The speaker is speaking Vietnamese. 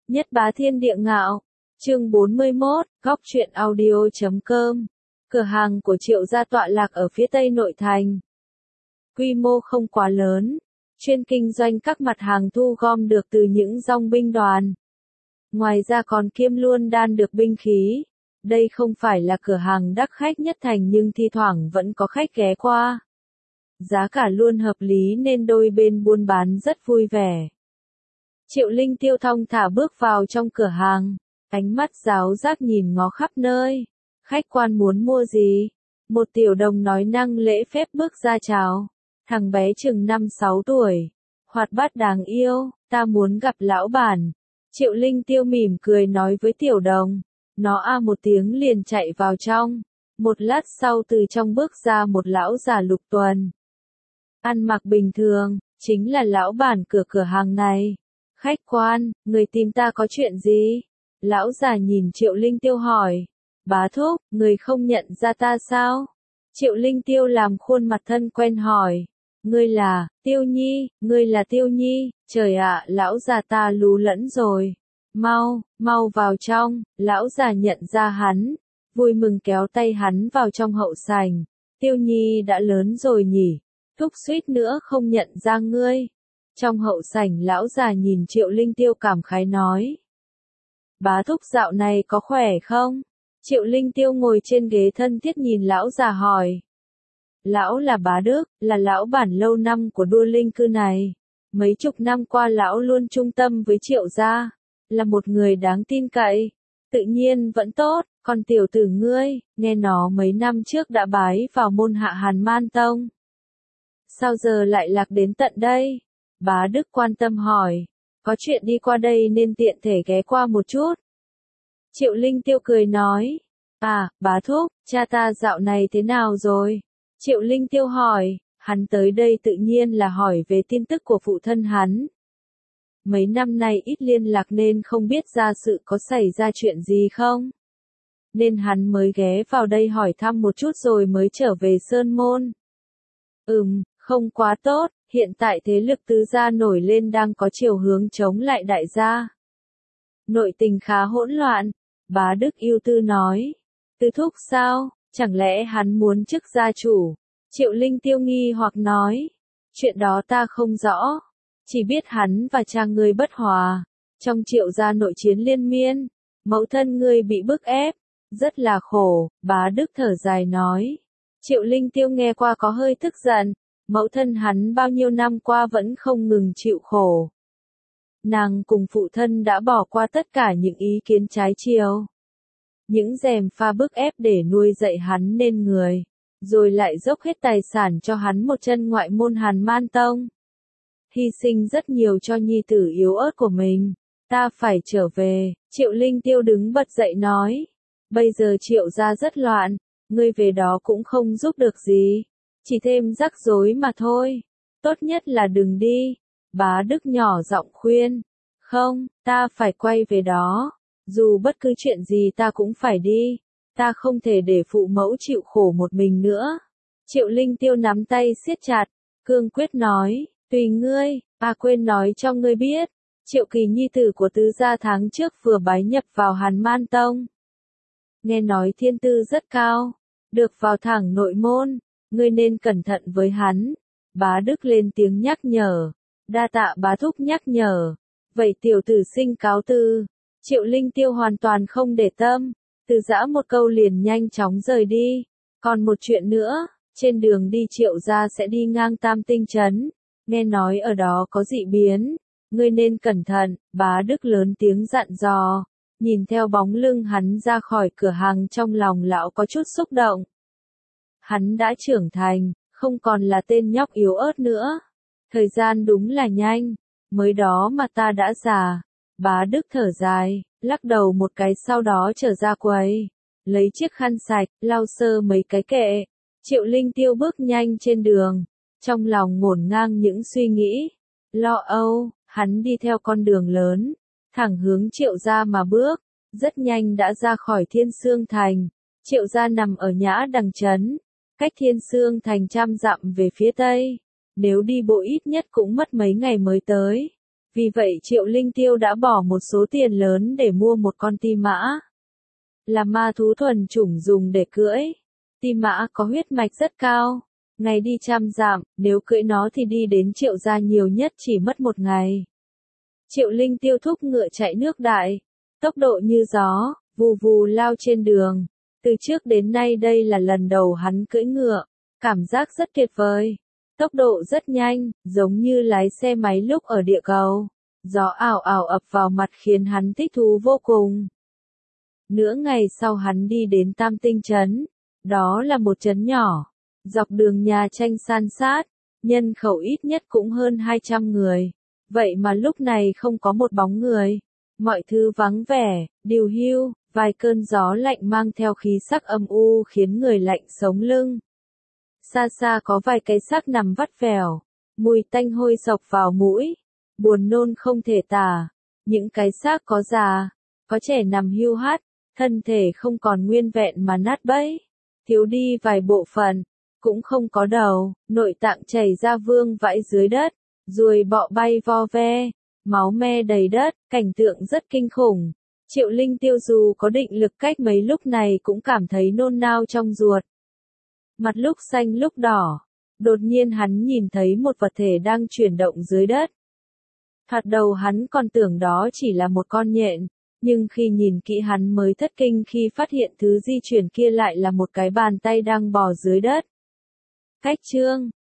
Nhất bá thiên địa ngạo. Chương 41, góc truyện audio.com. Cửa hàng của Triệu gia tọa lạc ở phía tây nội thành. Quy mô không quá lớn, chuyên kinh doanh các mặt hàng thu gom được từ những dòng binh đoàn. Ngoài ra còn kiêm luôn đan được binh khí. Đây không phải là cửa hàng đắt khách nhất thành nhưng thi thoảng vẫn có khách ghé qua. Giá cả luôn hợp lý nên đôi bên buôn bán rất vui vẻ. Triệu Linh Tiêu thong thả bước vào trong cửa hàng, ánh mắt giáo giác nhìn ngó khắp nơi. Khách quan muốn mua gì? Một tiểu đồng nói năng lễ phép bước ra chào. Thằng bé chừng 5-6 tuổi, hoạt bát đáng yêu, ta muốn gặp lão bản. Triệu Linh Tiêu mỉm cười nói với tiểu đồng. Nó a một tiếng liền chạy vào trong. Một lát sau từ trong bước ra một lão già lục tuần. Ăn mặc bình thường, chính là lão bản cửa hàng này. Khách quan, người tìm ta có chuyện gì? Lão già nhìn Triệu Linh Tiêu hỏi. Bá thúc, người không nhận ra ta sao? Triệu Linh Tiêu làm khuôn mặt thân quen hỏi. Ngươi là, Tiêu Nhi, ngươi là Tiêu Nhi, trời ạ, lão già ta lú lẫn rồi. Mau vào trong, lão già nhận ra hắn, vui mừng kéo tay hắn vào trong hậu sảnh. Tiêu Nhi đã lớn rồi nhỉ, thúc suýt nữa không nhận ra ngươi. Trong hậu sảnh lão già nhìn Triệu Linh Tiêu cảm khái nói. Bá thúc dạo này có khỏe không? Triệu Linh Tiêu ngồi trên ghế thân thiết nhìn lão già hỏi. Lão là Bá Đức, là lão bản lâu năm của đua linh cư này. Mấy chục năm qua lão luôn trung tâm với Triệu gia, là một người đáng tin cậy. Tự nhiên vẫn tốt, còn tiểu tử ngươi, nghe nó mấy năm trước đã bái vào môn hạ Hàn Man Tông. Sao giờ lại lạc đến tận đây? Bá Đức quan tâm hỏi. Có chuyện đi qua đây nên tiện thể ghé qua một chút. Triệu Linh Tiêu cười nói. À, bá thúc, cha ta dạo này thế nào rồi? Triệu Linh Tiêu hỏi, hắn tới đây tự nhiên là hỏi về tin tức của phụ thân hắn. Mấy năm nay ít liên lạc nên không biết ra sự có xảy ra chuyện gì không? Nên hắn mới ghé vào đây hỏi thăm một chút rồi mới trở về Sơn Môn. Không quá tốt, hiện tại thế lực tứ gia nổi lên đang có chiều hướng chống lại đại gia. Nội tình khá hỗn loạn, Bá Đức ưu tư nói. Tư thúc sao, chẳng lẽ hắn muốn chức gia chủ? Triệu Linh Tiêu nghi hoặc nói. Chuyện đó ta không rõ, chỉ biết hắn và cha ngươi bất hòa. Trong Triệu gia nội chiến liên miên, mẫu thân ngươi bị bức ép, rất là khổ, Bá Đức thở dài nói. Triệu Linh Tiêu nghe qua có hơi tức giận. Mẫu thân hắn bao nhiêu năm qua vẫn không ngừng chịu khổ. Nàng cùng phụ thân đã bỏ qua tất cả những ý kiến trái chiều. Những gièm pha bức ép để nuôi dạy hắn nên người. Rồi lại dốc hết tài sản cho hắn một chân ngoại môn Hàn Man Tông. Hy sinh rất nhiều cho nhi tử yếu ớt của mình. Ta phải trở về. Triệu Linh Tiêu đứng bật dậy nói. Bây giờ Triệu gia rất loạn. Ngươi về đó cũng không giúp được gì. Chỉ thêm rắc rối mà thôi. Tốt nhất là đừng đi. Bá Đức nhỏ giọng khuyên. Không, ta phải quay về đó. Dù bất cứ chuyện gì ta cũng phải đi. Ta không thể để phụ mẫu chịu khổ một mình nữa. Triệu Linh Tiêu nắm tay siết chặt. Cương quyết nói. Tùy ngươi, quên nói cho ngươi biết. Triệu Kỳ nhi tử của tứ gia tháng trước vừa bái nhập vào Hàn Man Tông. Nghe nói thiên tư rất cao. Được vào thẳng nội môn. Ngươi nên cẩn thận với hắn. Bá Đức lên tiếng nhắc nhở. Đa tạ bá thúc nhắc nhở. Vậy tiểu tử sinh cáo từ. Triệu Linh Tiêu hoàn toàn không để tâm. Từ giã một câu liền nhanh chóng rời đi. Còn một chuyện nữa. Trên đường đi Triệu gia sẽ đi ngang Tam Tinh Trấn. Nghe nói ở đó có dị biến. Ngươi nên cẩn thận. Bá Đức lớn tiếng dặn dò. Nhìn theo bóng lưng hắn ra khỏi cửa hàng trong lòng lão có chút xúc động. Hắn đã trưởng thành, không còn là tên nhóc yếu ớt nữa. Thời gian đúng là nhanh, mới đó mà ta đã già. Bá Đức thở dài, lắc đầu một cái sau đó trở ra quầy. Lấy chiếc khăn sạch, lau sơ mấy cái kệ. Triệu Linh Tiêu bước nhanh trên đường. Trong lòng ngổn ngang những suy nghĩ. Lo âu, hắn đi theo con đường lớn. Thẳng hướng Triệu gia mà bước. Rất nhanh đã ra khỏi Thiên Sương Thành. Triệu gia nằm ở Nhã Đằng Trấn. Cách Thiên Sương Thành 100 dặm về phía tây. Nếu đi bộ ít nhất cũng mất mấy ngày mới tới. Vì vậy Triệu Linh Tiêu đã bỏ một số tiền lớn để mua một con ti mã. Là ma thú thuần chủng dùng để cưỡi. Ti mã có huyết mạch rất cao. Ngày đi 100 dặm, nếu cưỡi nó thì đi đến Triệu gia nhiều nhất chỉ mất 1 ngày. Triệu Linh Tiêu thúc ngựa chạy nước đại. Tốc độ như gió, vù vù lao trên đường. Từ trước đến nay đây là lần đầu hắn cưỡi ngựa. Cảm giác rất tuyệt vời. Tốc độ rất nhanh, giống như lái xe máy lúc ở địa cầu. Gió ảo ảo ập vào mặt khiến hắn thích thú vô cùng. Nửa ngày sau hắn đi đến Tam Tinh Trấn. Đó là một trấn nhỏ. Dọc đường nhà tranh san sát. Nhân khẩu ít nhất cũng hơn 200 người. Vậy mà lúc này không có một bóng người. Mọi thứ vắng vẻ, điều hưu, vài cơn gió lạnh mang theo khí sắc âm u khiến người lạnh sống lưng. Xa xa có vài cái xác nằm vắt vẻo, mùi tanh hôi sộc vào mũi, buồn nôn không thể tả. Những cái xác có già, có trẻ nằm hưu hắt, thân thể không còn nguyên vẹn mà nát bấy, thiếu đi vài bộ phận, cũng không có đầu, nội tạng chảy ra vương vãi dưới đất, ruồi bọ bay vo ve, máu me đầy đất, cảnh tượng rất kinh khủng. Triệu Linh Tiêu dù có định lực cách mấy lúc này cũng cảm thấy nôn nao trong ruột. Mặt lúc xanh lúc đỏ. Đột nhiên hắn nhìn thấy một vật thể đang chuyển động dưới đất. Thoạt đầu hắn còn tưởng đó chỉ là một con nhện, nhưng khi nhìn kỹ hắn mới thất kinh khi phát hiện thứ di chuyển kia lại là một cái bàn tay đang bò dưới đất. Cách chương